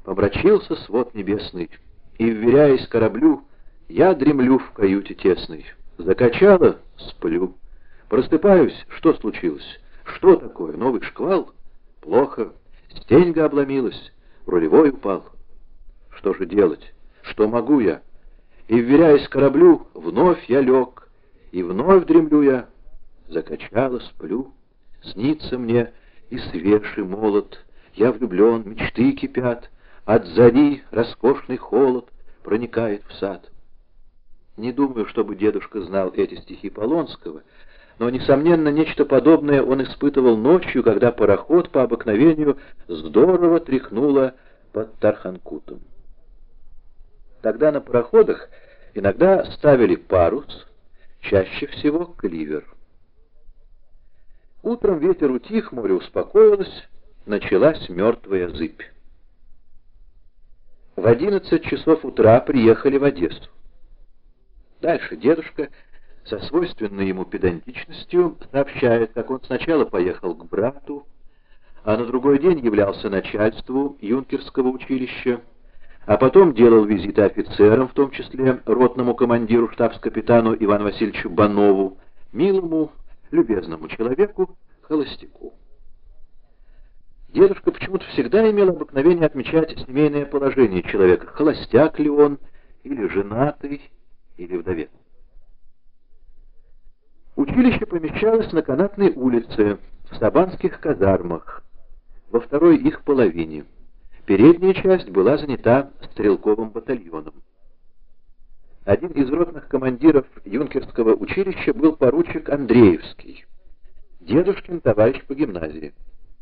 Помрачился свод небесный, и, вверяясь кораблю, я дремлю в каюте тесной. Закачало — сплю. Просыпаюсь — что случилось? Что такое? Новый шквал? Плохо. Стеньга обломилась, рулевой упал. Что же делать? Что могу я? И, вверяясь кораблю, вновь я лег, и вновь дремлю я. Закачало, сплю. Снится мне и свеж, и молод. Я влюблен, мечты кипят. От зари роскошный холод проникает в сад. Не думаю, чтобы дедушка знал эти стихи Полонского, но, несомненно, нечто подобное он испытывал ночью, когда пароход по обыкновению здорово тряхнуло под Тарханкутом. Тогда на пароходах иногда ставили парус, чаще всего кливер. Утром ветер утих, море успокоилось, началась мертвая зыбь. В 11 часов утра приехали в Одессу. Дальше дедушка со свойственной ему педантичностью сообщает, как он сначала поехал к брату, а на другой день являлся начальству юнкерского училища, а потом делал визиты офицерам, в том числе ротному командиру штабс-капитану Ивану Васильевичу Банову, милому, любезному человеку, холостяку. Дедушка почему-то всегда имел обыкновение отмечать семейное положение человека, холостяк ли он, или женатый, или вдовец. Училище помещалось на Канатной улице, в Сабанских казармах, во второй их половине. Передняя часть была занята стрелковым батальоном. Один из ротных командиров юнкерского училища был поручик Андреевский, дедушкин товарищ по гимназии.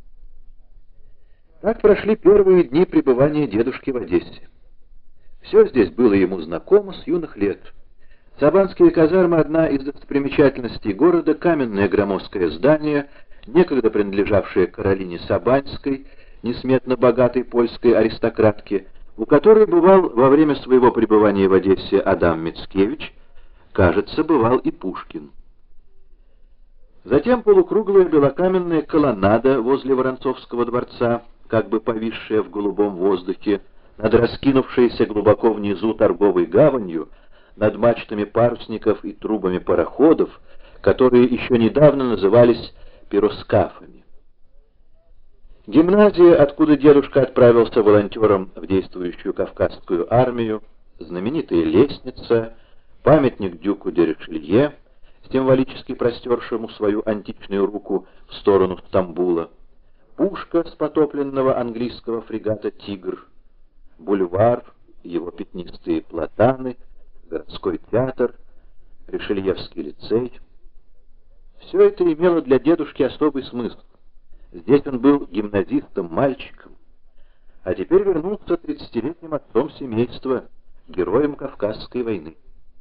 Так прошли первые дни пребывания дедушки в Одессе. Все здесь было ему знакомо с юных лет. Сабанские казармы — одна из достопримечательностей города, каменное громоздкое здание, некогда принадлежавшее Каролине Сабанской, несметно богатой польской аристократке, у которой бывал во время своего пребывания в Одессе Адам Мицкевич, кажется, бывал и Пушкин. Затем полукруглая белокаменная колоннада возле Воронцовского дворца, как бы повисшая в голубом воздухе, над раскинувшейся глубоко внизу торговой гаванью, над мачтами парусников и трубами пароходов, которые еще недавно назывались пироскафами. Гимназия, откуда дедушка отправился волонтером в действующую Кавказскую армию, знаменитая лестница, памятник дюку де Ришелье, символически простершему свою античную руку в сторону Стамбула, пушка с потопленного английского фрегата «Тигр», бульвар, его пятнистые платаны, городской театр, Ришельевский лицей. Все это имело для дедушки особый смысл. Здесь он был гимназистом-мальчиком, а теперь вернулся 30-летним отцом семейства, героем Кавказской войны.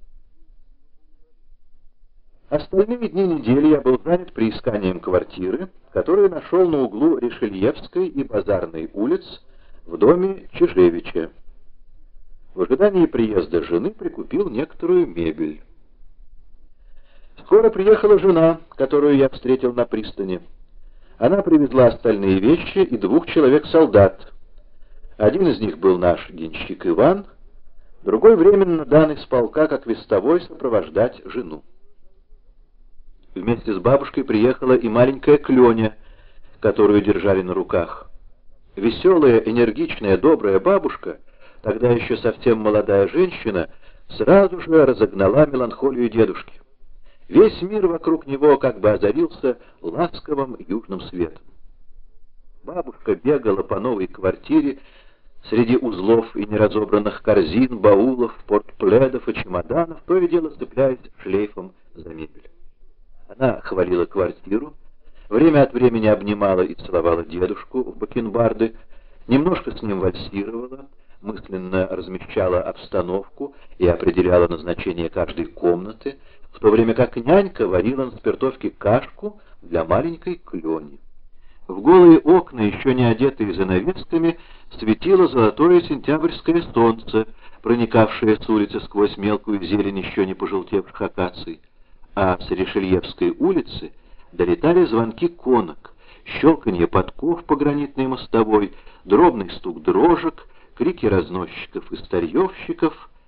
Остальные дни недели я был занят приисканием квартиры, которую нашел на углу Ришельевской и Базарной улиц в доме Чижевича. В ожидании приезда жены прикупил некоторую мебель. Скоро приехала жена, которую я встретил на пристани. Она привезла остальные вещи и 2 человек-солдат. Один из них был наш денщик Иван, другой временно дан из полка как вестовой сопровождать жену. Вместе с бабушкой приехала и маленькая Кленя, которую держали на руках. Веселая, энергичная, добрая бабушка, тогда еще совсем молодая женщина, сразу же разогнала меланхолию дедушки. Весь мир вокруг него как бы озарился ласковым южным светом. Бабушка бегала по новой квартире среди узлов и неразобранных корзин, баулов, портпледов и чемоданов, то и дело цепляясь шлейфом за мебель. Она хвалила квартиру, время от времени обнимала и целовала дедушку в бакенбарды, немножко с ним вальсировала, мысленно размещала обстановку и определяла назначение каждой комнаты, в то время как нянька варила на спиртовке кашку для маленькой Клени. В голые окна, еще не одетые занавесками, светило золотое сентябрьское солнце, проникавшее с улицы сквозь мелкую зелень еще не пожелтевших акаций, а с Ришельевской улицы долетали звонки конок, щелканье подков по гранитной мостовой, дробный стук дрожек, крики разносчиков и старьевщиков,